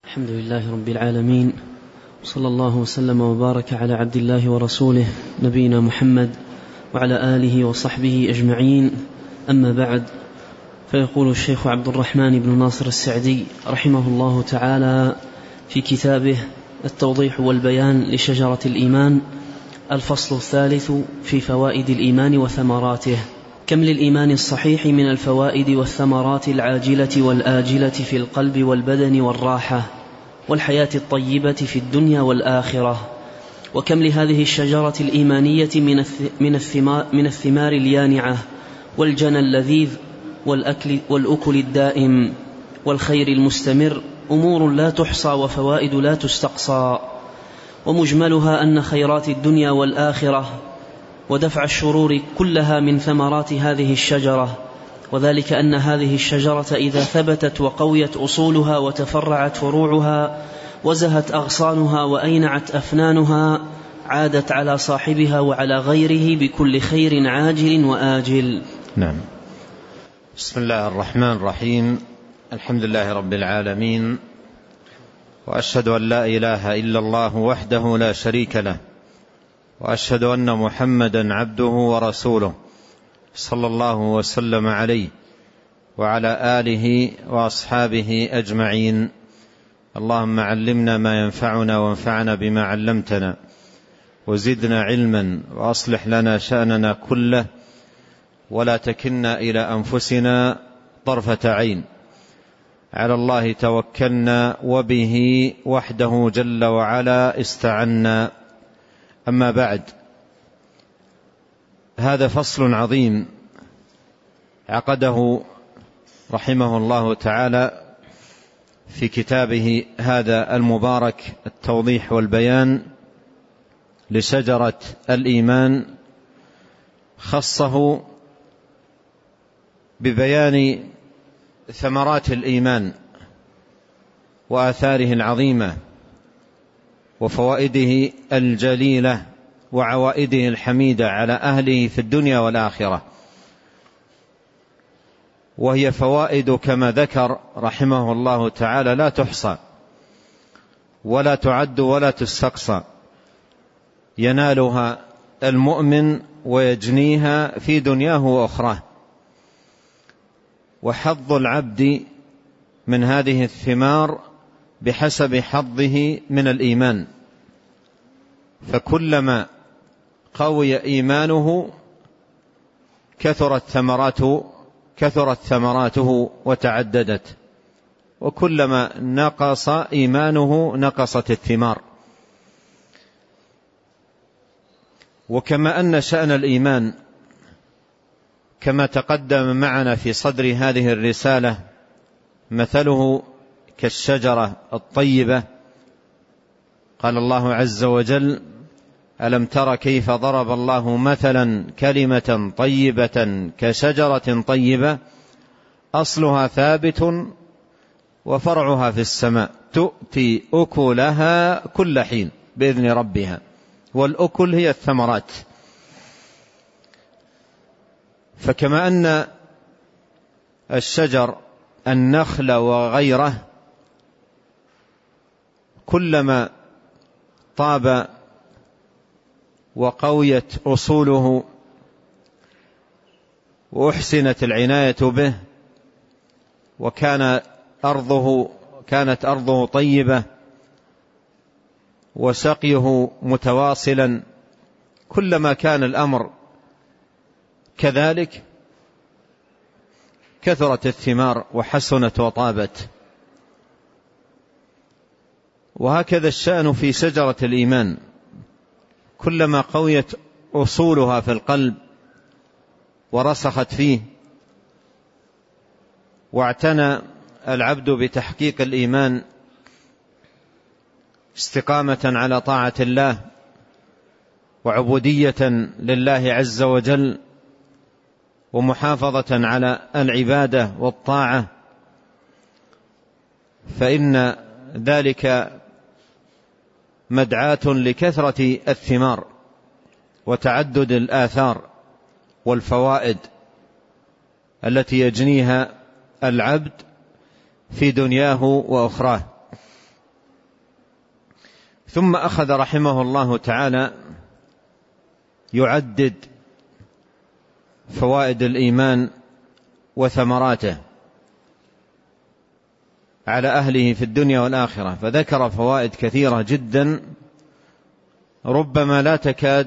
الحمد لله رب العالمين، صلى الله وسلم وبارك على عبد الله ورسوله نبينا محمد وعلى آله وصحبه أجمعين. أما بعد، فيقول الشيخ عبد الرحمن بن ناصر السعدي رحمه الله تعالى في كتابه التوضيح والبيان لشجرة الإيمان: الفصل الثالث في فوائد الإيمان وثمراته. كم للإيمان الصحيح من الفوائد والثمرات العاجلة والآجلة في القلب والبدن والراحة والحياة الطيبة في الدنيا والآخرة. وكم لهذه الشجرة الإيمانية من الثمار اليانعة والجنى اللذيذ والأكل الدائم والخير المستمر، أمور لا تحصى وفوائد لا تستقصى. ومجملها أن خيرات الدنيا والآخرة ودفع الشرور كلها من ثمرات هذه الشجرة، وذلك أن هذه الشجرة إذا ثبتت وقويت أصولها وتفرعت فروعها وزهت أغصانها وأينعت أفنانها، عادت على صاحبها وعلى غيره بكل خير عاجل وآجل. نعم. بسم الله الرحمن الرحيم. الحمد لله رب العالمين، وأشهد أن لا إله إلا الله وحده لا شريك له، وأشهد أن محمدا عبده ورسوله صلى الله وسلم عليه وعلى آله وأصحابه أجمعين. اللهم علمنا ما ينفعنا وانفعنا بما علمتنا وزدنا علما، وأصلح لنا شأننا كله ولا تكلنا إلى أنفسنا طرفة عين. على الله توكلنا وبه وحده جل وعلا استعنا. أما بعد، هذا فصل عظيم عقده رحمه الله تعالى في كتابه هذا المبارك التوضيح والبيان لشجرة الإيمان، خصه ببيان ثمرات الإيمان وآثاره العظيمة وفوائده الجليلة وعوائده الحميدة على أهله في الدنيا والآخرة. وهي فوائد كما ذكر رحمه الله تعالى لا تحصى ولا تعد ولا تستقصى، ينالها المؤمن ويجنيها في دنياه وأخراه. وحظ العبد من هذه الثمار بحسب حظه من الإيمان، فكلما قوي إيمانه كثرت ثمراته وتعددت، وكلما نقص إيمانه نقصت الثمار. وكما أن شأن الإيمان كما تقدم معنا في صدر هذه الرسالة مثله كالشجرة الطيبة، قال الله عز وجل: ألم تر كيف ضرب الله مثلا كلمة طيبة كشجرة طيبة أصلها ثابت وفرعها في السماء تؤتي أكلها كل حين بإذن ربها. والأكل هي الثمرات. فكما أن الشجر النخل وغيره كلما طاب وقويت أصوله وأحسنت العناية به وكانت أرضه طيبة وسقيه متواصلا، كلما كان الأمر كذلك كثرت الثمار وحسنت وطابت. وهكذا الشأن في شجرة الإيمان، كلما قويت أصولها في القلب ورسخت فيه واعتنى العبد بتحقيق الإيمان استقامة على طاعة الله وعبودية لله عز وجل ومحافظة على العبادة والطاعة، فإن ذلك مدعاة لكثرة الثمار وتعدد الآثار والفوائد التي يجنيها العبد في دنياه وأخراه. ثم أخذ رحمه الله تعالى يعدد فوائد الإيمان وثمراته على أهله في الدنيا والآخرة، فذكر فوائد كثيرة جدا ربما لا تكاد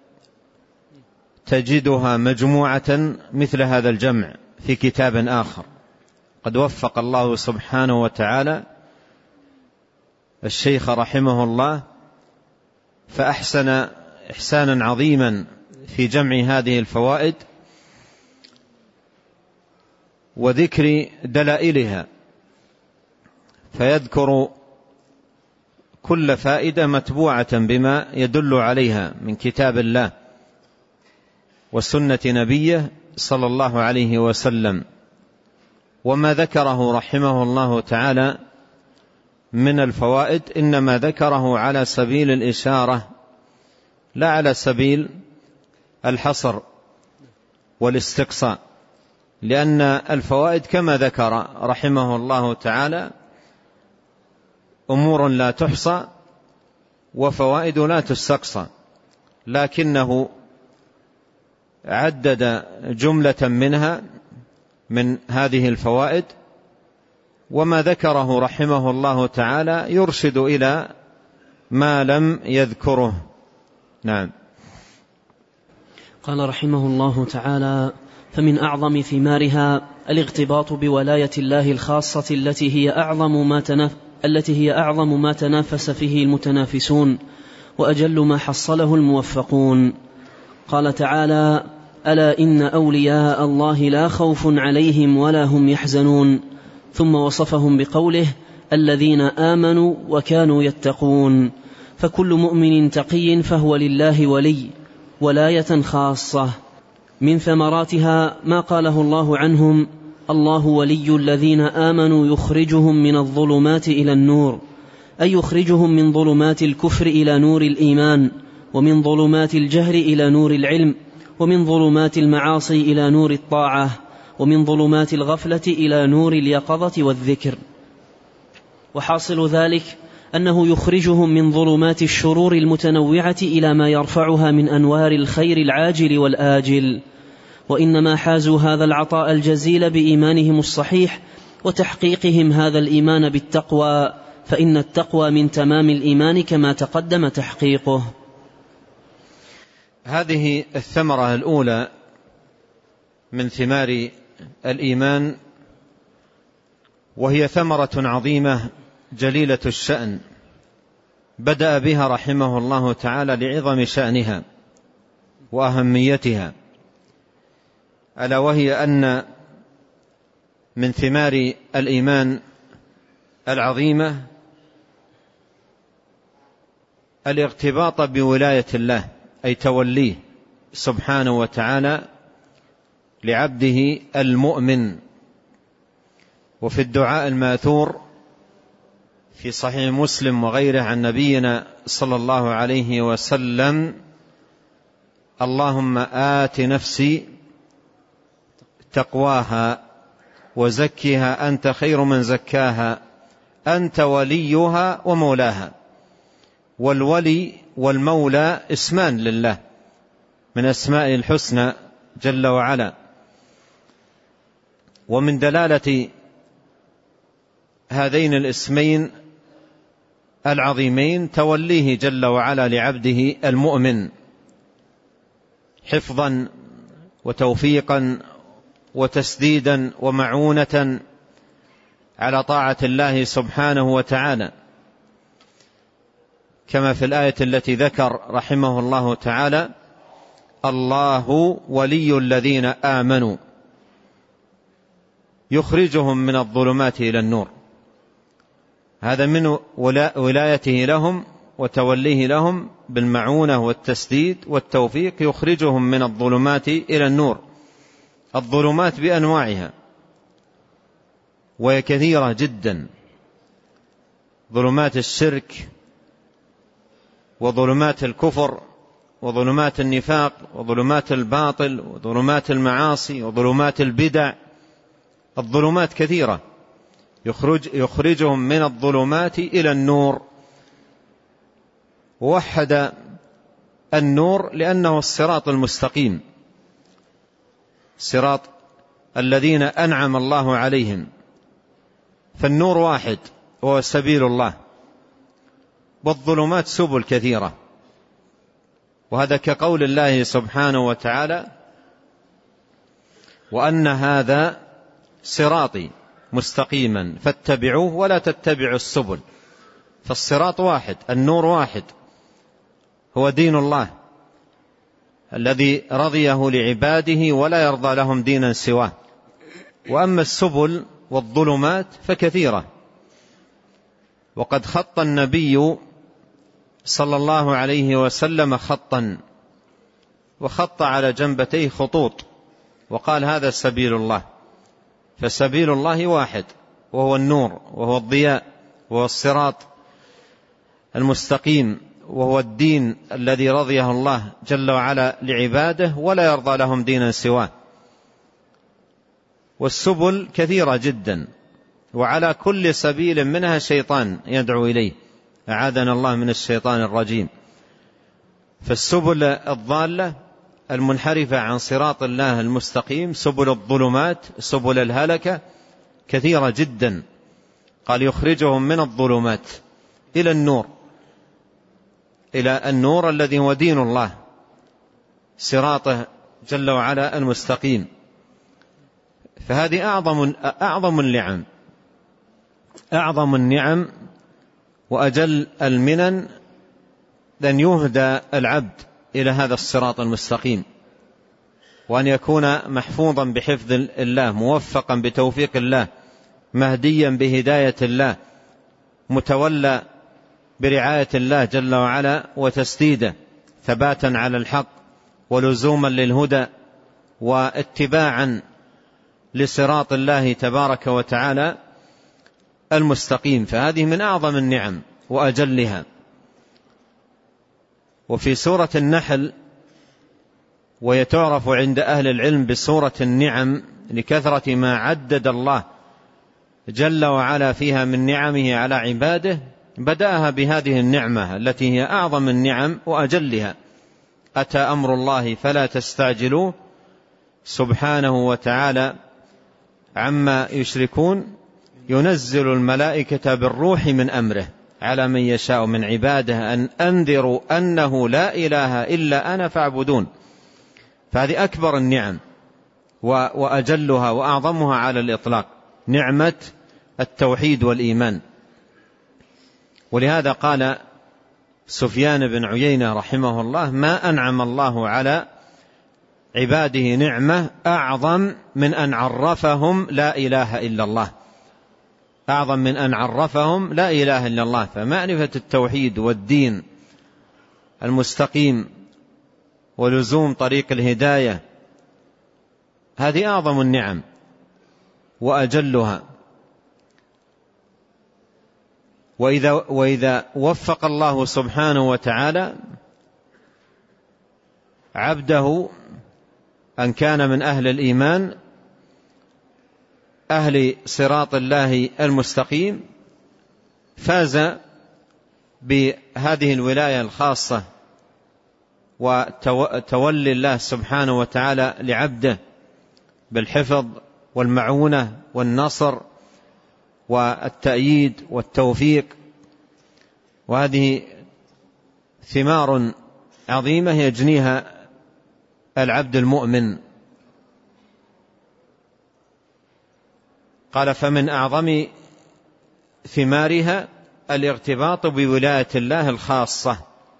تجدها مجموعة مثل هذا الجمع في كتاب آخر. قد وفق الله سبحانه وتعالى الشيخ رحمه الله فأحسن إحسانا عظيما في جمع هذه الفوائد وذكر دلائلها، فيذكر كل فائدة متبوعة بما يدل عليها من كتاب الله وسنة نبيه صلى الله عليه وسلم. وما ذكره رحمه الله تعالى من الفوائد إنما ذكره على سبيل الإشارة لا على سبيل الحصر والاستقصاء، لأن الفوائد كما ذكر رحمه الله تعالى أمور لا تحصى وفوائد لا تستقصى، لكنه عدد جملة منها من هذه الفوائد، وما ذكره رحمه الله تعالى يرشد إلى ما لم يذكره. نعم. قال رحمه الله تعالى: فمن أعظم ثمارها الاغتباط بولاية الله الخاصة التي هي أعظم ما تنافس فيه المتنافسون وأجل ما حصله الموفقون. قال تعالى: ألا إن أولياء الله لا خوف عليهم ولا هم يحزنون، ثم وصفهم بقوله: الذين آمنوا وكانوا يتقون. فكل مؤمن تقي فهو لله ولي ولاية خاصة. من ثمراتها ما قاله الله عنهم: الله ولي الذين آمنوا يخرجهم من الظلمات إلى النور، أي يخرجهم من ظلمات الكفر إلى نور الإيمان، ومن ظلمات الجهل إلى نور العلم، ومن ظلمات المعاصي إلى نور الطاعة، ومن ظلمات الغفلة إلى نور اليقظة والذكر. وحاصل ذلك أنه يخرجهم من ظلمات الشرور المتنوعة إلى ما يرفعها من أنوار الخير العاجل والآجل. وإنما حازوا هذا العطاء الجزيل بإيمانهم الصحيح وتحقيقهم هذا الإيمان بالتقوى، فإن التقوى من تمام الإيمان كما تقدم تحقيقه. هذه الثمرة الأولى من ثمار الإيمان، وهي ثمرة عظيمة جليلة الشأن، بدأ بها رحمه الله تعالى لعظم شأنها وأهميتها، ألا وهي أن من ثمار الإيمان العظيمة الارتباط بولاية الله، أي توليه سبحانه وتعالى لعبده المؤمن. وفي الدعاء الماثور في صحيح مسلم وغيره عن نبينا صلى الله عليه وسلم: اللهم آت نفسي تقواها وزكها أنت خير من زكاها أنت وليها ومولاها. والولي والمولى اسمان لله من أسماء الحسنى جل وعلا، ومن دلالة هذين الاسمين العظيمين توليه جل وعلا لعبده المؤمن حفظا وتوفيقا وتسديدا ومعونة على طاعة الله سبحانه وتعالى، كما في الآية التي ذكر رحمه الله تعالى: الله ولي الذين آمنوا يخرجهم من الظلمات إلى النور. هذا من ولايته لهم وتوليه لهم بالمعونة والتسديد والتوفيق، يخرجهم من الظلمات إلى النور. الظلمات بأنواعها وهي كثيرة جدا: ظلمات الشرك، وظلمات الكفر، وظلمات النفاق، وظلمات الباطل، وظلمات المعاصي، وظلمات البدع. الظلمات ووحد النور لأنه الصراط المستقيم، صراط الذين أنعم الله عليهم. فالنور واحد وهو سبيل الله، والظلمات سبل كثيرة، وهذا كقول الله سبحانه وتعالى: وأن هذا صراطي مستقيما فاتبعوه ولا تتبعوا السبل. فالصراط واحد، النور واحد، هو دين الله الذي رضيه لعباده ولا يرضى لهم دينا سواه. وأما السبل والظلمات فكثيرة، وقد خط النبي صلى الله عليه وسلم خطا، وخط على جنبتيه خطوط، وقال: هذا سبيل الله. فسبيل الله واحد، وهو النور، وهو الضياء، وهو الصراط المستقيم، وهو الدين الذي رضيه الله جل وعلا لعباده ولا يرضى لهم دينا سواه. والسبل كثيرة جدا، وعلى كل سبيل منها شيطان يدعو إليه، أعاذنا الله من الشيطان الرجيم. فالسبل الضالة المنحرفة عن صراط الله المستقيم، سبل الظلمات، سبل الهلكة كثيرة جدا. قال: يخرجهم من الظلمات إلى النور، إلى النور الذي هو دين الله، صراطه جل وعلا المستقيم. فهذه أعظم النعم وأجل المنن، أن يهدى العبد إلى هذا الصراط المستقيم، وأن يكون محفوظا بحفظ الله، موفقا بتوفيق الله، مهديا بهداية الله، متولى برعاية الله جل وعلا وتسديده، ثباتا على الحق ولزوما للهدى واتباعا لصراط الله تبارك وتعالى المستقيم. فهذه من أعظم النعم وأجلها. وفي سورة النحل، ويتعرف عند أهل العلم بسورة النعم لكثرة ما عدد الله جل وعلا فيها من نعمه على عباده، بدأها بهذه النعمة التي هي أعظم النعم وأجلها: أتى أمر الله فلا تستعجلوه سبحانه وتعالى عما يشركون، ينزل الملائكة بالروح من أمره على من يشاء من عباده أن أنذروا أنه لا إله إلا أنا فاعبدون. فهذه أكبر النعم وأجلها وأعظمها على الإطلاق، نعمة التوحيد والإيمان. ولهذا قال سفيان بن عيينة رحمه الله: ما أنعم الله على عباده نعمة أعظم من أن عرفهم لا إله إلا الله، أعظم من أن عرفهم لا إله إلا الله. فمعرفة التوحيد والدين المستقيم ولزوم طريق الهداية، هذه أعظم النعم وأجلها. وإذا وفق الله سبحانه وتعالى عبده أن كان من أهل الإيمان، أهل صراط الله المستقيم، فاز بهذه الولاية الخاصة وتولي الله سبحانه وتعالى لعبده بالحفظ والمعونة والنصر والتأييد والتوفيق. وهذه ثمار عظيمة يجنيها العبد المؤمن. قال: فمن أعظم ثمارها الارتباط بولاية الله الخاصة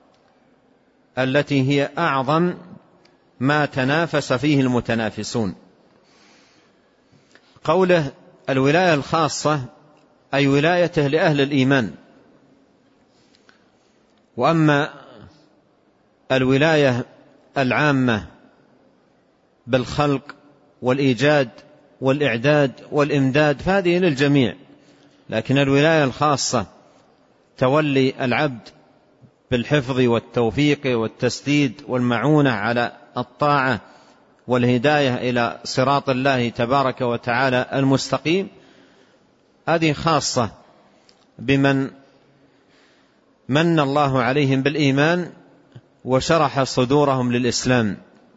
التي هي أعظم ما تنافس فيه المتنافسون. قوله الولاية الخاصة أي ولايته لأهل الإيمان. وأما الولاية العامة بالخلق والإيجاد والإعداد والإمداد فهذه للجميع، لكن الولاية الخاصة تولي العبد بالحفظ والتوفيق والتسديد والمعونة على الطاعة والهداية إلى صراط الله تبارك وتعالى المستقيم، هذه خاصة بمن من الله عليهم بالإيمان وشرح صدورهم للإسلام.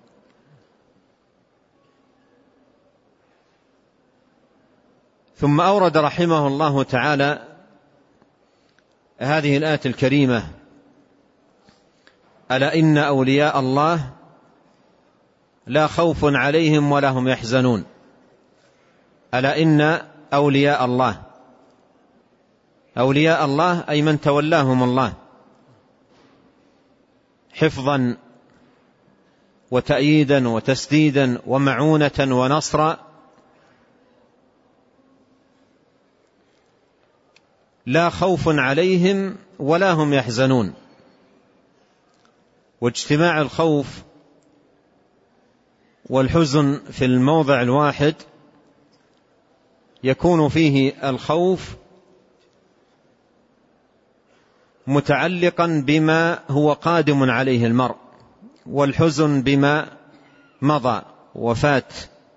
ثم أورد رحمه الله تعالى هذه الآية الكريمة: ألا إن أولياء الله لا خوف عليهم ولا هم يحزنون. ألا إن أولياء الله، أولياء الله أي من تولاهم الله حفظا وتأييدا وتسديدا ومعونة ونصرا، لا خوف عليهم ولا هم يحزنون. واجتماع الخوف والحزن في الموضع الواحد يكون فيه الخوف متعلقا بما هو قادم عليه المرء، والحزن بما مضى وفات.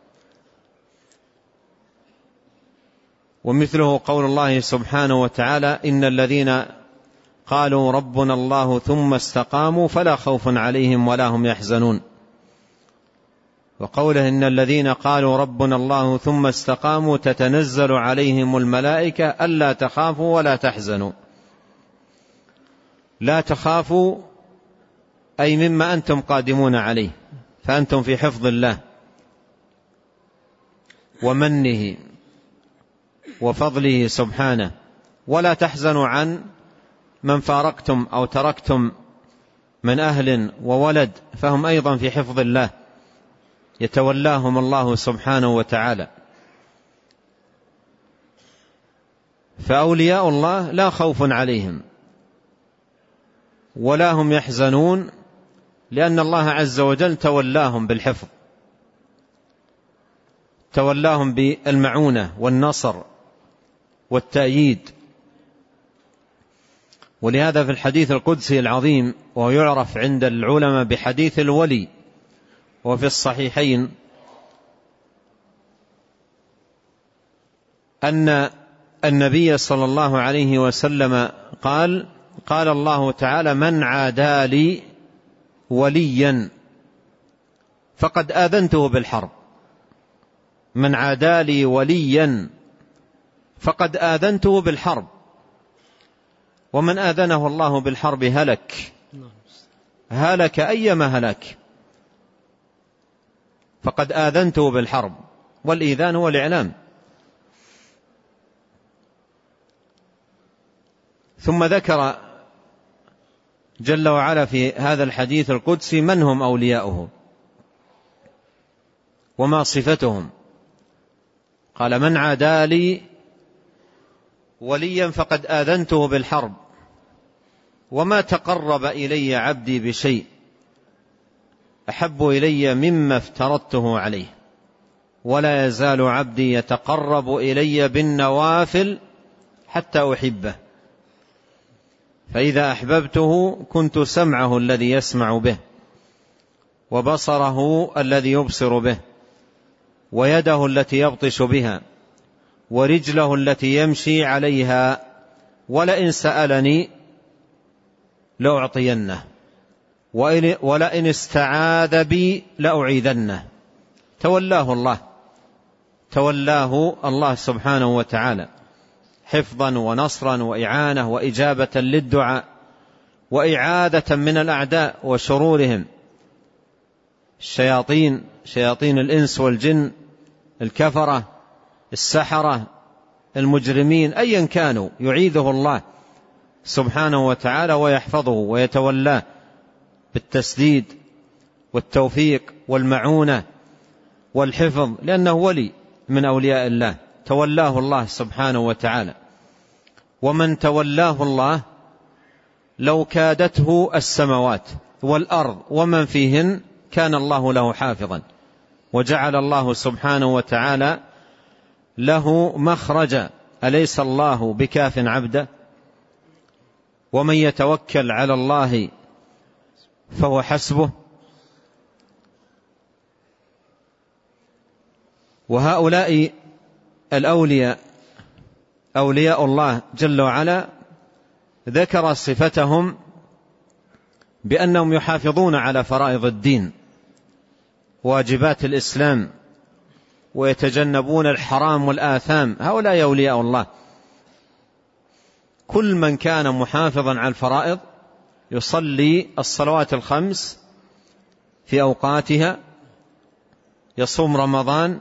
ومثله قول الله سبحانه وتعالى: إن الذين قالوا ربنا الله ثم استقاموا فلا خوف عليهم ولا هم يحزنون. وقوله: إن الذين قالوا ربنا الله ثم استقاموا تتنزل عليهم الملائكة ألا تخافوا ولا تحزنوا. لا تخافوا أي مما أنتم قادمون عليه، فأنتم في حفظ الله ومنه وفضله سبحانه. ولا تحزنوا عن من فارقتم أو تركتم من أهل وولد، فهم أيضا في حفظ الله، يتولاهم الله سبحانه وتعالى. فأولياء الله لا خوف عليهم ولا هم يحزنون، لأن الله عز وجل تولاهم بالحفظ، تولاهم بالمعونة والنصر والتأييد. ولهذا في الحديث القدسي العظيم، وهو يعرف عند العلماء بحديث الولي، وفي الصحيحين، أن النبي صلى الله عليه وسلم قال الله تعالى: من عادى لي وليا فقد آذنته بالحرب. من عادى لي وليا فقد آذنته بالحرب. ومن آذنه الله بالحرب هلك أيما هلاك. فقد آذنته بالحرب، والإيذان هو الإعلام. ثم ذكر جل وعلا في هذا الحديث القدسي من هم أولياؤه وما صفتهم. قال: من عادى لي وليا فقد آذنته بالحرب، وما تقرب إلي عبدي بشيء أحب إلي مما افترضته عليه، ولا يزال عبدي يتقرب إلي بالنوافل حتى أحبه، فإذا أحببته كنت سمعه الذي يسمع به، وبصره الذي يبصر به، ويده التي يبطش بها، ورجله التي يمشي عليها، ولئن سألني لأعطينه، ولئن استعاذ بي لأعيذنه. تولاه الله سبحانه وتعالى حفظا ونصرا وإعانة وإجابة للدعاء وإعادة من الأعداء وشرورهم، الشياطين، شياطين الإنس والجن، الكفرة، السحرة، المجرمين، أيا كانوا، يعيذه الله سبحانه وتعالى ويحفظه ويتولاه بالتسديد والتوفيق والمعونة والحفظ، لأنه ولي من أولياء الله، تولاه الله سبحانه وتعالى. ومن تولاه الله لو كادته السماوات والأرض ومن فيهن كان الله له حافظا، وجعل الله سبحانه وتعالى له مخرجا. أليس الله بكاف عبده؟ ومن يتوكل على الله فهو حسبه. وهؤلاء الأولياء، أولياء الله جل وعلا، ذكر صفتهم بأنهم يحافظون على فرائض الدين واجبات الإسلام ويتجنبون الحرام والآثام. هؤلاء أولياء الله. كل من كان محافظا على الفرائض يصلي الصلوات الخمس في أوقاتها، يصوم رمضان،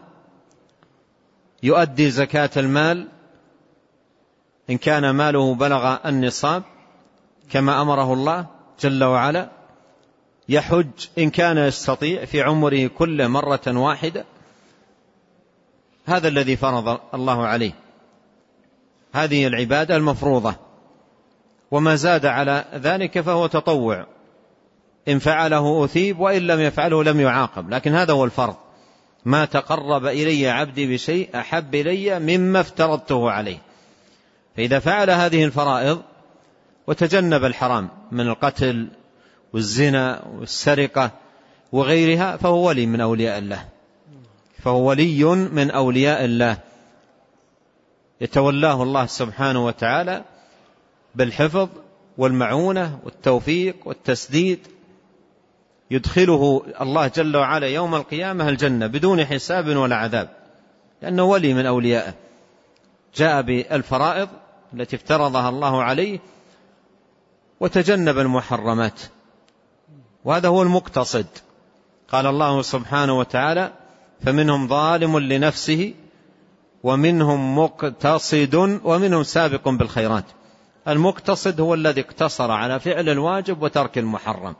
يؤدي زكاة المال إن كان ماله بلغ النصاب كما أمره الله جل وعلا، يحج إن كان يستطيع في عمره كله مرة واحدة. هذا الذي فرض الله عليه، هذه العبادة المفروضة، وما زاد على ذلك فهو تطوع، إن فعله أثيب وإن لم يفعله لم يعاقب، لكن هذا هو الفرض. ما تقرب إلي عبدي بشيء أحب إلي مما افترضته عليه. فإذا فعل هذه الفرائض وتجنب الحرام من القتل والزنا والسرقة وغيرها فهو ولي من أولياء الله، فهو ولي من أولياء الله، يتولاه الله سبحانه وتعالى بالحفظ والمعونة والتوفيق والتسديد، يدخله الله جل وعلا يوم القيامة الجنة بدون حساب ولا عذاب، لأنه ولي من أوليائه، جاء بالفرائض التي افترضها الله عليه وتجنب المحرمات، وهذا هو المقتصد. قال الله سبحانه وتعالى: فمنهم ظالم لنفسه ومنهم مقتصد ومنهم سابق بالخيرات. المقتصد هو الذي اقتصر على فعل الواجب وترك المحرم.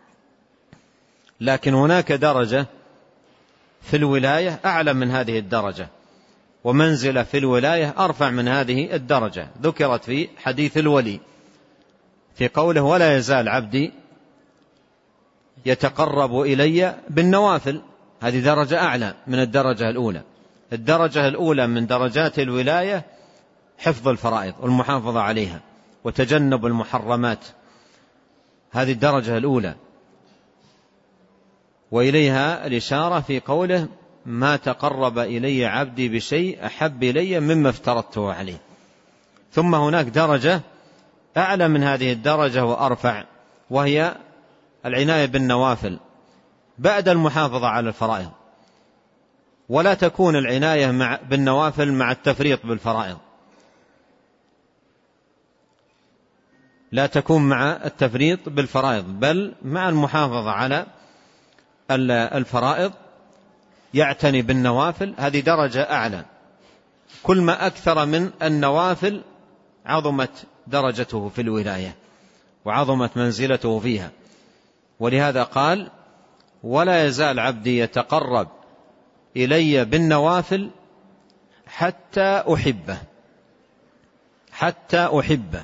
لكن هناك درجة في الولاية أعلى من هذه الدرجة، ومنزلة في الولاية أرفع من هذه الدرجة، ذكرت في حديث الولي في قوله: ولا يزال عبدي يتقرب إلي بالنوافل. هذه درجة أعلى من الدرجة الأولى. الدرجة الأولى من درجات الولاية حفظ الفرائض والمحافظة عليها وتجنب المحرمات، هذه الدرجة الأولى، وإليها الإشارة في قوله: ما تقرب إلي عبدي بشيء أحب إلي مما افترضته عليه. ثم هناك درجة أعلى من هذه الدرجة وأرفع، وهي العناية بالنوافل بعد المحافظة على الفرائض. ولا تكون العناية بالنوافل مع التفريط بالفرائض، لا تكون مع التفريط بالفرائض، بل مع المحافظة على الفرائض يعتني بالنوافل. هذه درجة أعلى. كل ما أكثر من النوافل عظمت درجته في الولاية وعظمت منزلته فيها. ولهذا قال: ولا يزال عبدي يتقرب إلي بالنوافل حتى أحبه، حتى أحبه.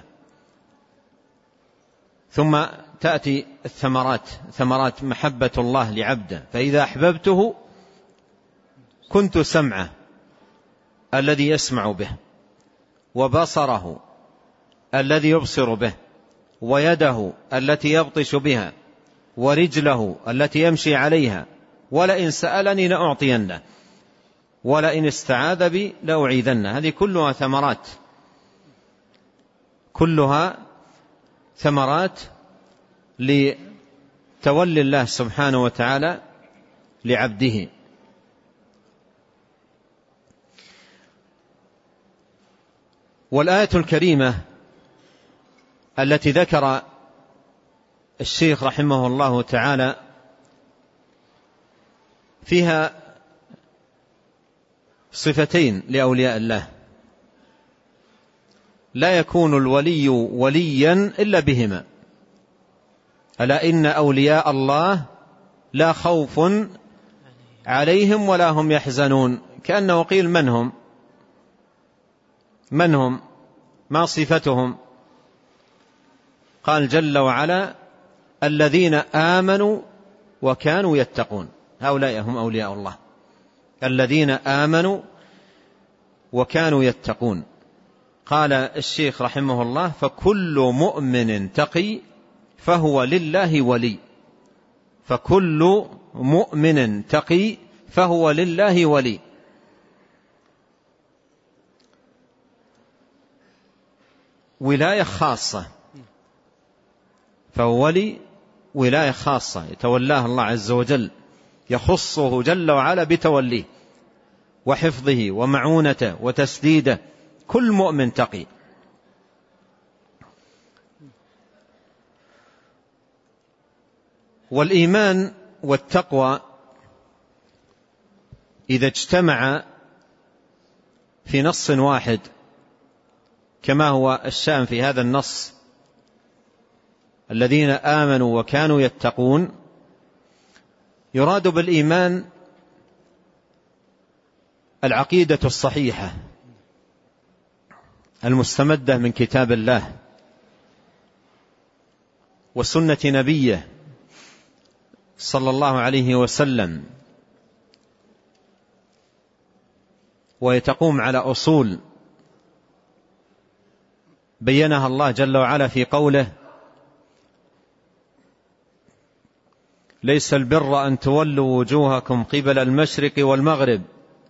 ثم تأتي الثمرات، ثمرات محبة الله لعبده: فإذا أحببته كنت سمعه الذي يسمع به، وبصره الذي يبصر به، ويده التي يبطش بها، ورجله التي يمشي عليها، ولئن سألني لأعطينه، ولئن استعاذ بي لأعيذنه. هذه كلها ثمرات، كلها ثمرات لتولي الله سبحانه وتعالى لعبده. والآية الكريمة التي ذكر الشيخ رحمه الله تعالى فيها صفتين لأولياء الله: لا يكون الولي وليا إلا بهما، ألا إن أولياء الله لا خوف عليهم ولا هم يحزنون. كأنه قيل: من هم؟ من هم؟ ما صفتهم؟ قال جل وعلا: الذين آمنوا وكانوا يتقون. هؤلاء هم أولياء الله، الذين آمنوا وكانوا يتقون. قال الشيخ رحمه الله: فكل مؤمن تقي فهو لله ولي، فكل مؤمن تقي فهو لله ولي. ولاية خاصة فهو ولي ولاية خاصة يتولاه الله عز وجل، يخصه جل وعلا بتوليه وحفظه ومعونته وتسديده. كل مؤمن تقي. والإيمان والتقوى إذا اجتمع في نص واحد كما هو الشأن في هذا النص، الذين آمنوا وكانوا يتقون، يراد بالإيمان العقيدة الصحيحة المستمدة من كتاب الله وسنة نبيه صلى الله عليه وسلم، ويتقوم على أصول بينها الله جل وعلا في قوله: ليس البر أن تولوا وجوهكم قبل المشرق والمغرب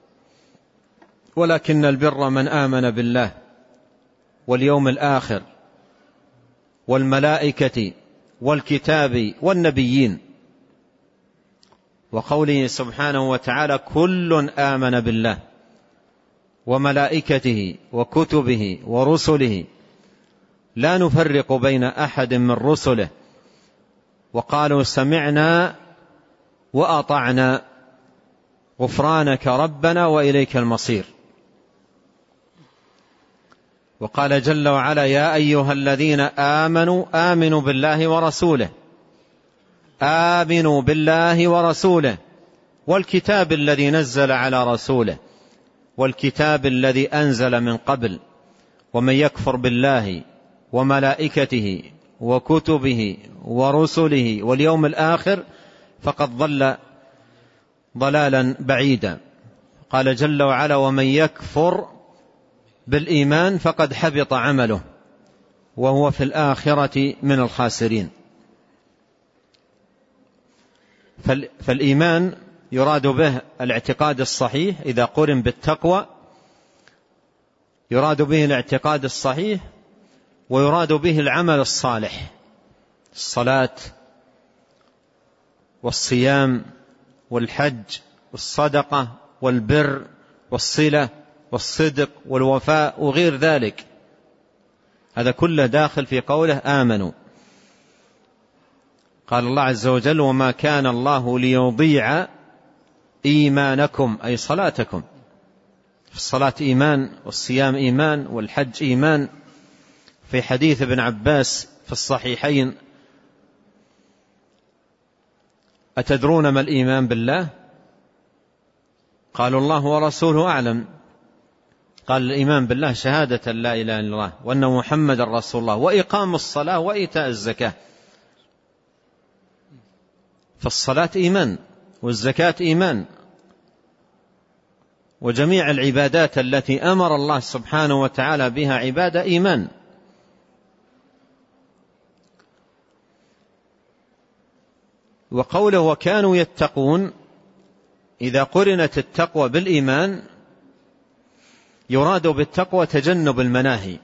ولكن البر من آمن بالله واليوم الآخر والملائكة والكتاب والنبيين. وقوله سبحانه وتعالى: كل آمن بالله وملائكته وكتبه ورسله لا نفرق بين أحد من رسله وقالوا سمعنا وأطعنا غفرانك ربنا وإليك المصير. وقال جل وعلا: يا أيها الذين آمنوا آمنوا بالله ورسوله، آمنوا بالله ورسوله والكتاب الذي نزل على رسوله والكتاب الذي أنزل من قبل، ومن يكفر بالله وملائكته وكتبه ورسله واليوم الآخر فقد ضل ضلالا بعيدا. قال جل وعلا: ومن يكفر بالإيمان فقد حبط عمله وهو في الآخرة من الخاسرين. فالإيمان يراد به الاعتقاد الصحيح إذا قرن بالتقوى، يراد به الاعتقاد الصحيح ويراد به العمل الصالح، الصلاة والصيام والحج والصدقة والبر والصلة والصدق والوفاء وغير ذلك، هذا كله داخل في قوله آمنوا. قال الله عز وجل: وما كان الله ليضيع إيمانكم، أي صلاتكم. الصلاة إيمان والصيام إيمان والحج إيمان. في حديث ابن عباس في الصحيحين: أتدرون ما الإيمان بالله؟ قالوا: الله ورسوله أعلم. قال: الإيمان بالله شهادة لا إله إلا الله وأن محمد رسول الله وإقام الصلاة وإيتاء الزكاة. فالصلاة إيمان والزكاة إيمان، وجميع العبادات التي أمر الله سبحانه وتعالى بها عبادة إيمان. وقوله وكانوا يتقون، إذا قرنت التقوى بالإيمان يراد بالتقوى تجنب المناهي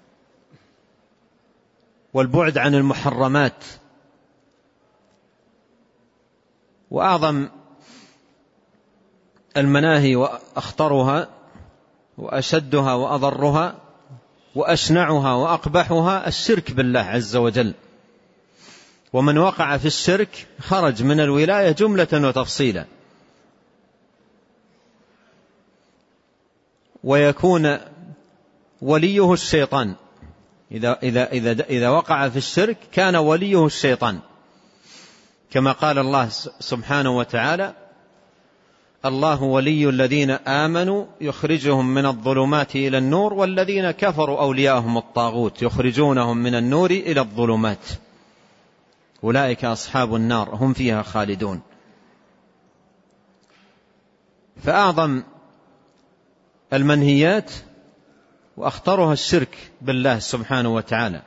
والبعد عن المحرمات. وأعظم المناهي وأخطرها وأشدها وأضرها وأشنعها وأقبحها الشرك بالله عز وجل. ومن وقع في الشرك خرج من الولاية جملة وتفصيلا، ويكون وليه الشيطان. إذا وقع في الشرك كان وليه الشيطان، كما قال الله سبحانه وتعالى: الله ولي الذين آمنوا يخرجهم من الظلمات إلى النور والذين كفروا أولياءهم الطاغوت يخرجونهم من النور إلى الظلمات أولئك أصحاب النار هم فيها خالدون. فأعظم المنهيات وأخطرها الشرك بالله سبحانه وتعالى،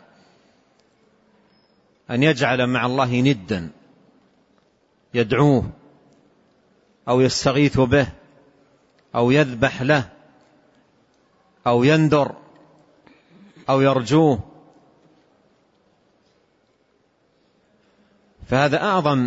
أن يجعل مع الله ندا يدعوه أو يستغيث به أو يذبح له أو يندر أو يرجوه فهذا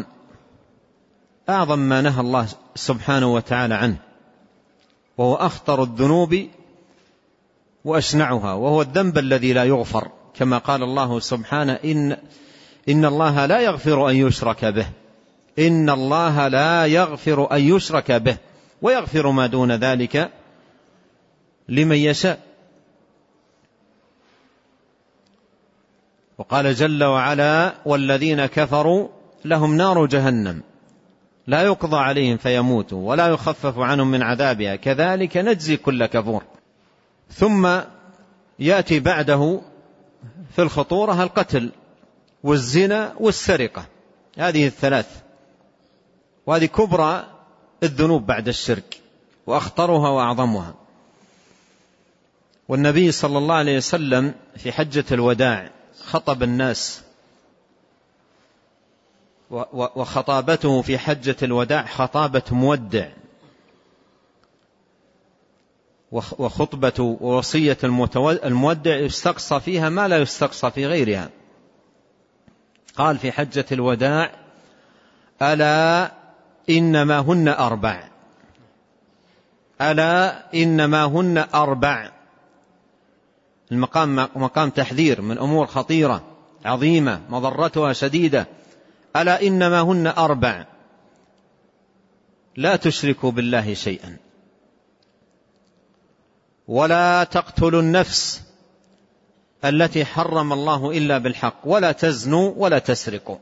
أعظم ما نهى الله سبحانه وتعالى عنه، وهو أخطر الذنوب وأشنعها، وهو الذنب الذي لا يغفر، كما قال الله سبحانه: إن الله لا يغفر أن يشرك به، إن الله لا يغفر أن يشرك به ويغفر ما دون ذلك لمن يشاء. وقال جل وعلا: والذين كفروا لهم نار جهنم لا يقضى عليهم فيموتوا ولا يخفف عنهم من عذابها كذلك نجزي كل كفور. ثم يأتي بعده في الخطورة القتل والزنا والسرقة، هذه الثلاث، وهذه كبرى الذنوب بعد الشرك وأخطرها وأعظمها. والنبي صلى الله عليه وسلم في حجة الوداع خطب الناس، وخطابته في حجة الوداع خطابة مودع، وخطبة ووصية المودع يستقصى فيها ما لا يستقصى في غيرها. قال في حجة الوداع: ألا إنما هن أربع، ألا إنما هن أربع. المقام مقام تحذير من أمور خطيرة عظيمة مضرتها شديدة. ألا إنما هن أربع: لا تشركوا بالله شيئا، ولا تقتلوا النفس التي حرم الله إلا بالحق، ولا تزنوا ولا تسرقوا.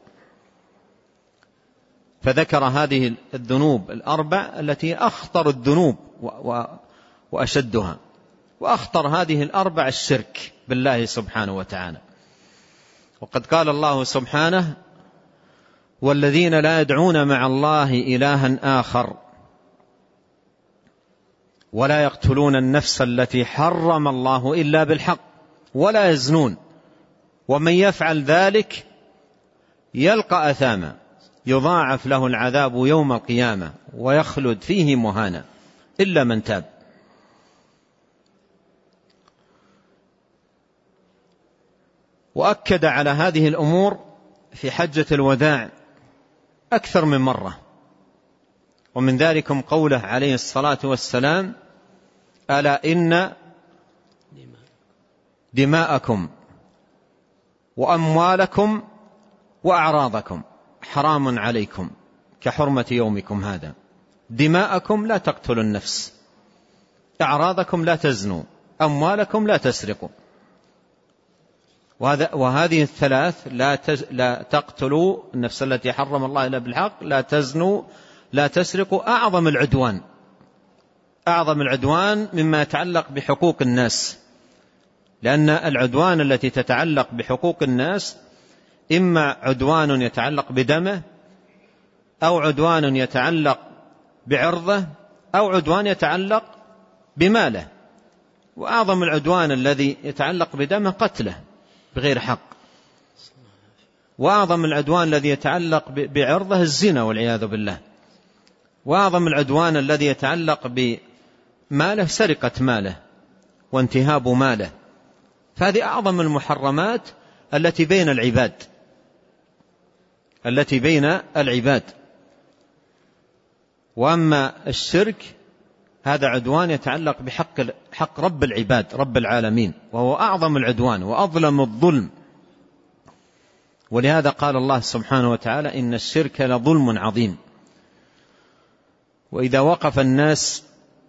فذكر هذه الذنوب الأربع التي أخطر الذنوب وأشدها، وأخطر هذه الأربع الشرك بالله سبحانه وتعالى. وقد قال الله سبحانه: والذين لا يدعون مع الله إلها آخر ولا يقتلون النفس التي حرم الله إلا بالحق ولا يزنون ومن يفعل ذلك يلقى أثاما يضاعف له العذاب يوم القيامة ويخلد فيه مهانا إلا من تاب. وأكد على هذه الأمور في حجة الوداع أكثر من مرة، ومن ذلكم قوله عليه الصلاة والسلام: ألا إن دماءكم وأموالكم وأعراضكم حرام عليكم كحرمة يومكم هذا. دماءكم لا تقتلوا النفس، أعراضكم لا تزنوا، أموالكم لا تسرقوا. وهذه الثلاث: لا تقتلوا النفس التي حرم الله إلا بالحق، لا تزنوا، لا تسرقوا، أعظم العدوان مما يتعلق بحقوق الناس، لأن العدوان التي تتعلق بحقوق الناس إما عدوان يتعلق بدمه، أو عدوان يتعلق بعرضه، أو عدوان يتعلق بماله. وأعظم العدوان الذي يتعلق بدمه قتله بغير حق، وأعظم العدوان الذي يتعلق بعرضه الزنا والعياذ بالله، وأعظم العدوان الذي يتعلق بماله سرقة ماله وانتهاب ماله. فهذه أعظم المحرمات التي بين العباد. وأما الشرك هذا عدوان يتعلق بحق رب العباد رب العالمين، وهو أعظم العدوان وأظلم الظلم. ولهذا قال الله سبحانه وتعالى: إن الشرك لظلم عظيم. وإذا وقف الناس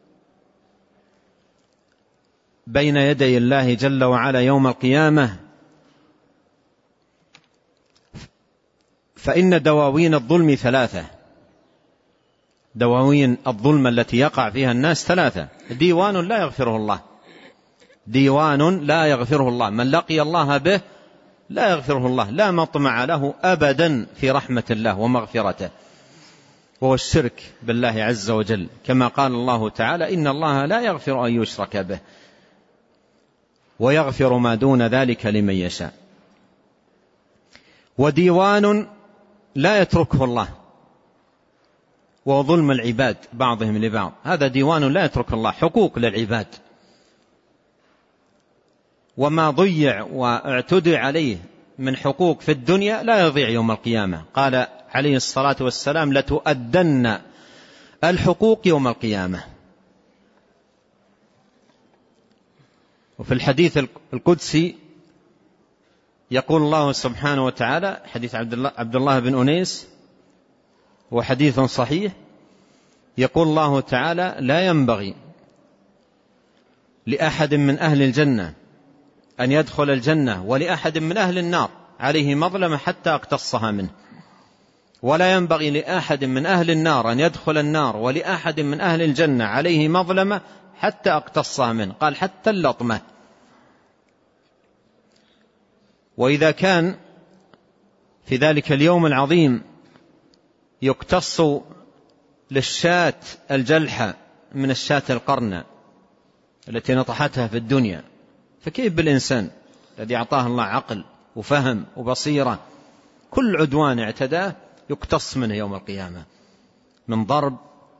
بين يدي الله جل وعلا يوم القيامة فإن دواوين الظلم ثلاثة. دواوين الظلم التي يقع فيها الناس ثلاثة: ديوان لا يغفره الله، ديوان لا يغفره الله، من لقي الله به لا يغفره الله، لا مطمع له أبدا في رحمة الله ومغفرته، وهو الشرك بالله عز وجل، كما قال الله تعالى: إن الله لا يغفر أن يشرك به ويغفر ما دون ذلك لمن يشاء. وديوان لا يتركه الله، وظلم العباد بعضهم لبعض، هذا ديوان لا يترك الله، حقوق للعباد، وما ضيع واعتدى عليه من حقوق في الدنيا لا يضيع يوم القيامة. قال عليه الصلاة والسلام: لتؤدن الحقوق يوم القيامة. وفي الحديث القدسي يقول الله سبحانه وتعالى، حديث عبد الله بن أنيس وحديث صحيح، يقول الله تعالى: لا ينبغي لأحد من أهل الجنة أن يدخل الجنة ولأحد من أهل النار عليه مظلمة حتى أقتصها منه، ولا ينبغي لأحد من أهل النار أن يدخل النار ولأحد من أهل الجنة عليه مظلمة حتى أقتصها منه. قال: حتى اللطمة. وإذا كان في ذلك اليوم العظيم يقتص للشاة الجلحة من الشاة القرنة التي نطحتها في الدنيا، فكيف بالإنسان الذي أعطاه الله عقل وفهم وبصيرة؟ كل عدوان اعتداه يقتص منه يوم القيامة، من ضرب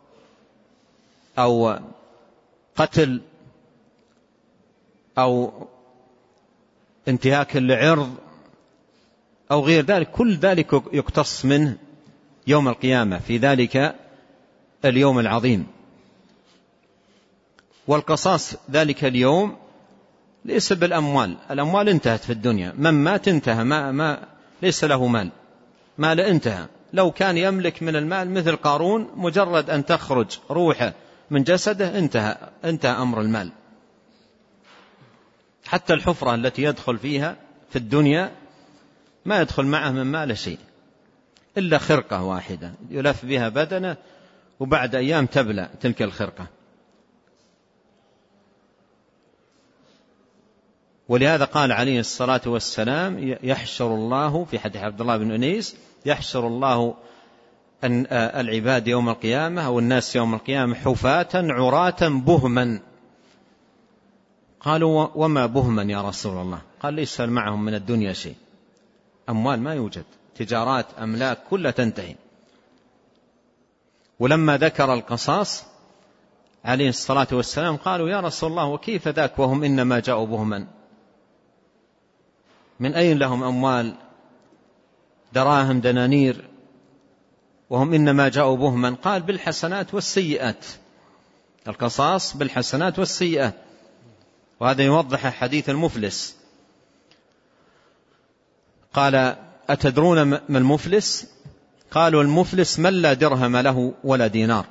أو قتل أو انتهاك لعرض أو غير ذلك، كل ذلك يقتص منه يوم القيامة في ذلك اليوم العظيم. والقصاص ذلك اليوم ليس بالأموال، الأموال انتهت في الدنيا، من مات انتهى، ما ليس له مال انتهى. لو كان يملك من المال مثل قارون، مجرد أن تخرج روحه من جسده انتهى أمر المال. حتى الحفرة التي يدخل فيها في الدنيا ما يدخل معه من مال شيء إلا خرقة واحدة يلف بها بدنه، وبعد أيام تبلى تلك الخرقة. ولهذا قال عليه الصلاة والسلام: يحشر الله، في حديث عبد الله بن أنيس: يحشر الله العباد يوم القيامة أو الناس يوم القيامة حفاة عراة بهما. قالوا: وما بهما يا رسول الله؟ قال: ليس معهم من الدنيا شيء، أموال ما يوجد، تجارات، أملاك كلها تنتهي. ولما ذكر القصاص عليه الصلاة والسلام قالوا: يا رسول الله وكيف ذاك وهم إنما جاءوا بهما؟ من أين لهم أموال دراهم دنانير وهم إنما جاءوا بهما؟ قال: بالحسنات والسيئات، القصاص بالحسنات والسيئات. وهذا يوضح حديث المفلس. قال: أتدرون ما المفلس؟ قالوا: المفلس من لا درهم له ولا دينار.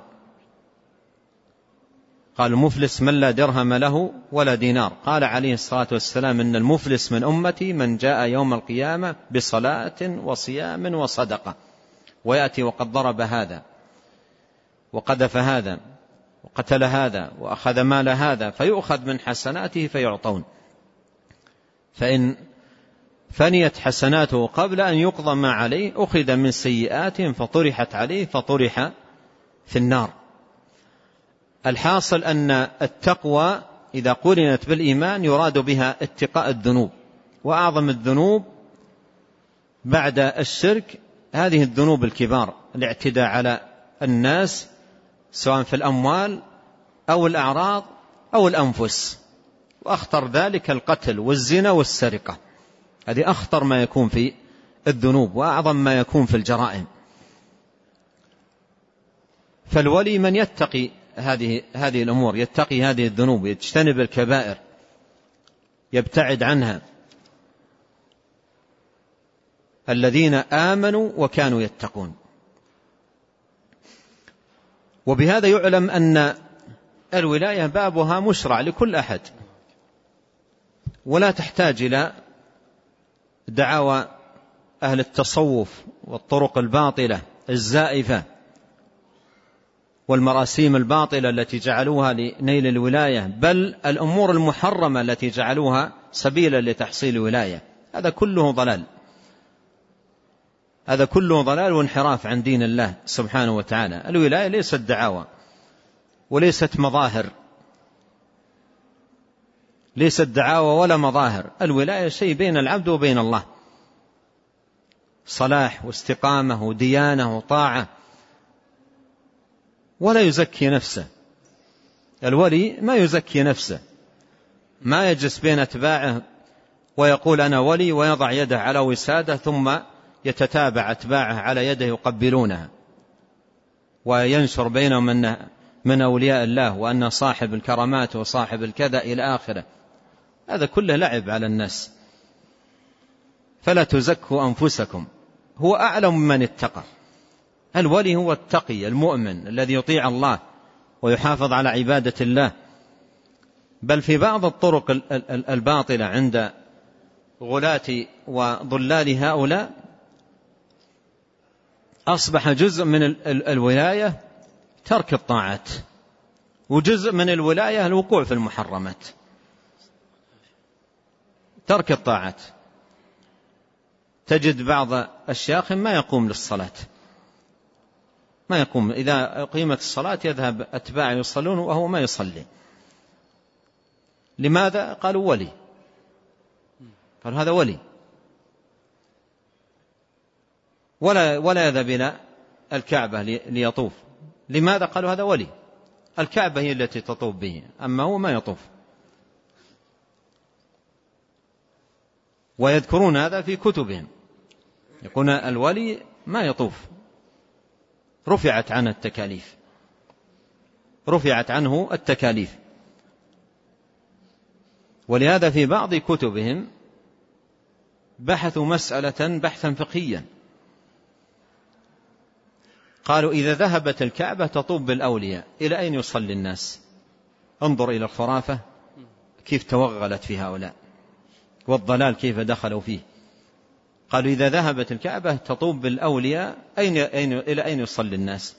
قال: المفلس من لا درهم له ولا دينار. قال عليه الصلاة والسلام: إن المفلس من أمتي من جاء يوم القيامة بصلاة وصيام وصدقة، ويأتي وقد ضرب هذا وقذف هذا وقتل هذا وأخذ مال هذا، فيؤخذ من حسناته فيعطون، فإن فنيت حسناته قبل أن يقضى ما عليه أخذ من سيئاتهم فطرحت عليه فطرح في النار. الحاصل أن التقوى إذا قرنت بالإيمان يراد بها اتقاء الذنوب، وأعظم الذنوب بعد الشرك هذه الذنوب الكبار، الاعتداء على الناس سواء في الأموال أو الأعراض أو الأنفس، وأخطر ذلك القتل والزنا والسرقة. هذه أخطر ما يكون في الذنوب وأعظم ما يكون في الجرائم. فالولي من يتقي هذه الأمور، يتقي هذه الذنوب، يجتنب الكبائر، يبتعد عنها. الذين آمنوا وكانوا يتقون. وبهذا يعلم أن الولاية بابها مشرع لكل أحد، ولا تحتاج إلى دعاوى أهل التصوف والطرق الباطلة الزائفة والمراسيم الباطلة التي جعلوها لنيل الولاية، بل الأمور المحرمة التي جعلوها سبيلا لتحصيل الولاية. هذا كله ضلال، هذا كله ضلال وانحراف عن دين الله سبحانه وتعالى. الولاية ليست دعاوى وليست مظاهر، ليست دعاوى ولا مظاهر. الولاية شيء بين العبد وبين الله، صلاح واستقامة وديانة وطاعة، ولا يزكي نفسه. الولي ما يزكي نفسه، ما يجلس بين أتباعه ويقول أنا ولي، ويضع يده على وساده ثم يتتابع أتباعه على يده يقبلونها، وينشر بينهم من أولياء الله وأن صاحب الكرامات وصاحب الكذا إلى آخره. هذا كله لعب على الناس. فلا تزكوا أنفسكم، هو أعلم من اتقى. الولي هو التقي المؤمن الذي يطيع الله ويحافظ على عبادة الله. بل في بعض الطرق الباطلة عند غلاة وضلال هؤلاء أصبح جزء من الولاية ترك الطاعات، وجزء من الولاية الوقوع في المحرمات، ترك الطاعات. تجد بعض الشياخ ما يقوم للصلاة، ما يقوم، إذا قيمت الصلاة يذهب أتباعه يصلون وهو ما يصلي. لماذا؟ قالوا ولي، قالوا هذا ولي. ولا يذهب إلى الكعبة ليطوف. لماذا؟ قالوا هذا ولي، الكعبة هي التي تطوف به، أما هو ما يطوف. ويذكرون هذا في كتبهم، يقول الولي ما يطوف، رفعت عنه التكاليف، رفعت عنه التكاليف. ولهذا في بعض كتبهم بحثوا مسألة بحثا فقهيا، قالوا إذا ذهبت الكعبة تطوف بالأولياء إلى أين يصلي الناس؟ انظر إلى الخرافة كيف توغلت في هؤلاء، والضلال كيف دخلوا فيه. قالوا إذا ذهبت الكعبة تطوف بالأولياء إلى أين يصلي الناس؟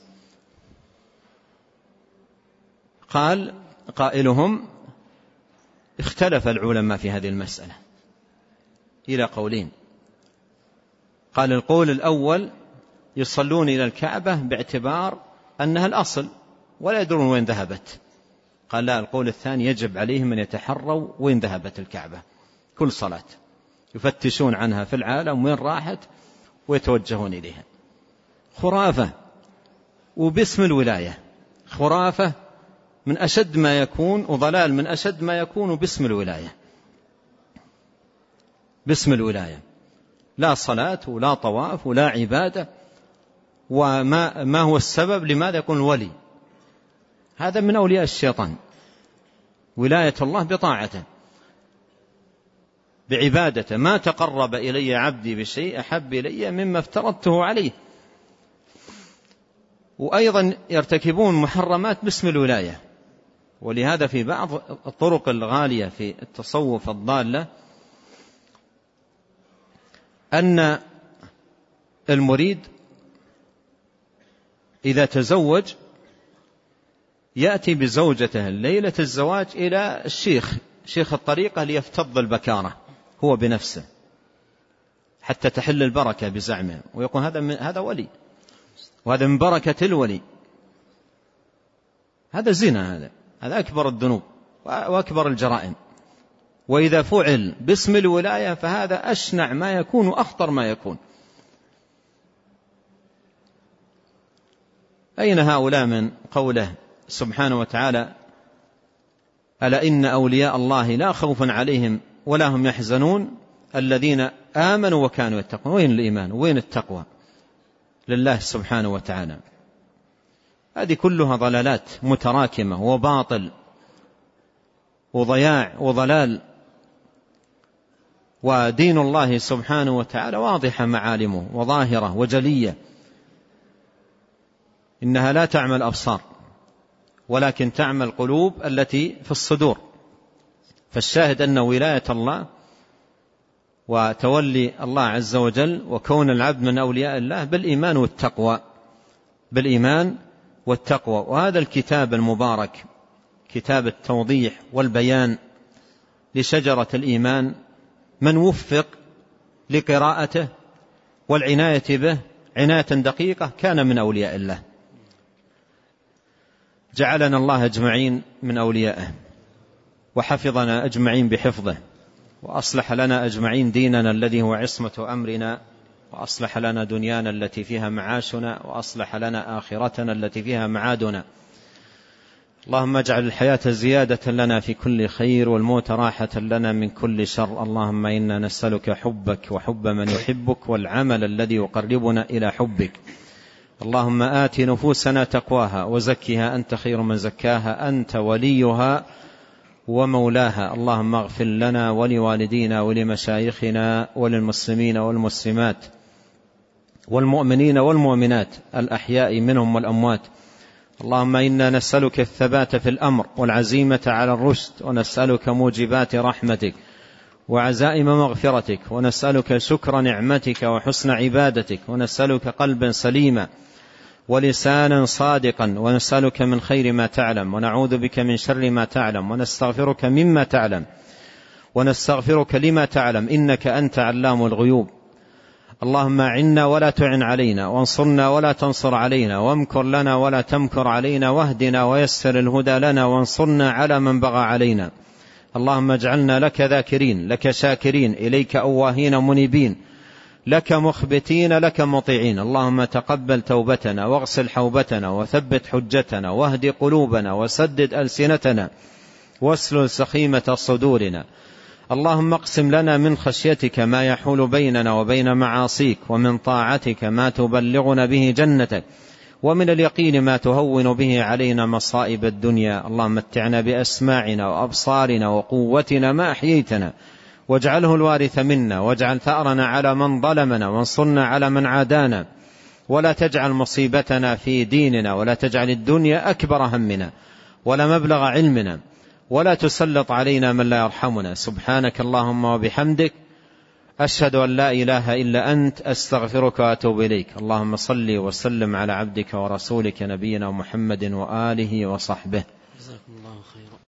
قال قائلهم اختلف العلماء في هذه المسألة إلى قولين. قال القول الأول يصلون إلى الكعبة باعتبار أنها الأصل ولا يدرون وين ذهبت. قال لا، القول الثاني يجب عليهم أن يتحروا وين ذهبت الكعبة، كل صلاة يفتشون عنها في العالم وين راحت ويتوجهون إليها. خرافة، وباسم الولاية، خرافة من أشد ما يكون، وضلال من أشد ما يكون باسم الولاية. باسم الولاية لا صلاة ولا طواف ولا عبادة. وما هو السبب؟ لماذا يكون الولي؟ هذا من أولياء الشيطان. ولاية الله بطاعته بعبادته. ما تقرب إلي عبدي بشيء أحب إلي مما افترضته عليه. وأيضا يرتكبون محرمات باسم الولاية. ولهذا في بعض الطرق الغالية في التصوف الضالة أن المريد إذا تزوج يأتي بزوجته ليلة الزواج إلى شيخ الطريقة ليفتض البكارة هو بنفسه حتى تحل البركة بزعمه، ويقول هذا ولي، وهذا من بركة الولي. هذا زنا، هذا أكبر الذنوب وأكبر الجرائم. وإذا فعل باسم الولاية فهذا أشنع ما يكون وأخطر ما يكون. أين هؤلاء من قوله سبحانه وتعالى ألا إن أولياء الله لا خوف عليهم ولا هم يحزنون الذين آمنوا وكانوا يتقون؟ وين الإيمان وين التقوى لله سبحانه وتعالى؟ هذه كلها ضلالات متراكمة وباطل وضياع وضلال. ودين الله سبحانه وتعالى واضحة معالمه وظاهرة وجلية، إنها لا تعمى الأبصار ولكن تعمى القلوب التي في الصدور. فالشاهد أن ولاية الله وتولي الله عز وجل وكون العبد من أولياء الله بالإيمان والتقوى، بالإيمان والتقوى. وهذا الكتاب المبارك كتاب التوضيح والبيان لشجرة الإيمان، من وفق لقراءته والعناية به عناية دقيقة كان من أولياء الله. جعلنا الله أجمعين من أوليائه، وحفظنا أجمعين بحفظه، وأصلح لنا أجمعين ديننا الذي هو عصمة أمرنا، وأصلح لنا دنيانا التي فيها معاشنا، وأصلح لنا آخرتنا التي فيها معادنا. اللهم اجعل الحياة زيادة لنا في كل خير والموت راحة لنا من كل شر. اللهم إنا نسألك حبك وحب من يحبك والعمل الذي يقربنا إلى حبك. اللهم آت نفوسنا تقواها وزكها أنت خير من زكاها أنت وليها ومولاها. اللهم اغفر لنا ولوالدينا ولمشايخنا وللمسلمين والمسلمات والمؤمنين والمؤمنات الأحياء منهم والأموات. اللهم إنا نسألك الثبات في الأمر والعزيمة على الرشد، ونسألك موجبات رحمتك وعزائم مغفرتك، ونسألك شكر نعمتك وحسن عبادتك، ونسألك قلبا سليما ولسانا صادقا، ونسألك من خير ما تعلم ونعوذ بك من شر ما تعلم، ونستغفرك مما تعلم ونستغفرك لما تعلم إنك أنت علام الغيوب. اللهم أعنا ولا تعن علينا، وانصرنا ولا تنصر علينا، وامكر لنا ولا تمكر علينا، واهدنا ويسر الهدى لنا، وانصرنا على من بغى علينا. اللهم اجعلنا لك ذاكرين، لك شاكرين، إليك أواهين منيبين، لك مخبتين، لك مطيعين. اللهم تقبل توبتنا واغسل حوبتنا وثبت حجتنا واهد قلوبنا وسدد ألسنتنا واسلل سخيمة صدورنا. اللهم اقسم لنا من خشيتك ما يحول بيننا وبين معاصيك، ومن طاعتك ما تبلغنا به جنتك، ومن اليقين ما تهون به علينا مصائب الدنيا. اللهم متعنا بأسماعنا وأبصارنا وقوتنا ما أحييتنا، واجعله الوارث منا، واجعل ثأرنا على من ظلمنا، وانصرنا على من عادانا، ولا تجعل مصيبتنا في ديننا، ولا تجعل الدنيا أكبر همنا ولا مبلغ علمنا، ولا تسلط علينا من لا يرحمنا. سبحانك اللهم وبحمدك، أشهد أن لا إله إلا أنت، أستغفرك وأتوب إليك. اللهم صل وسلم على عبدك ورسولك نبينا محمد وآله وصحبه. جزاكم الله خيرا.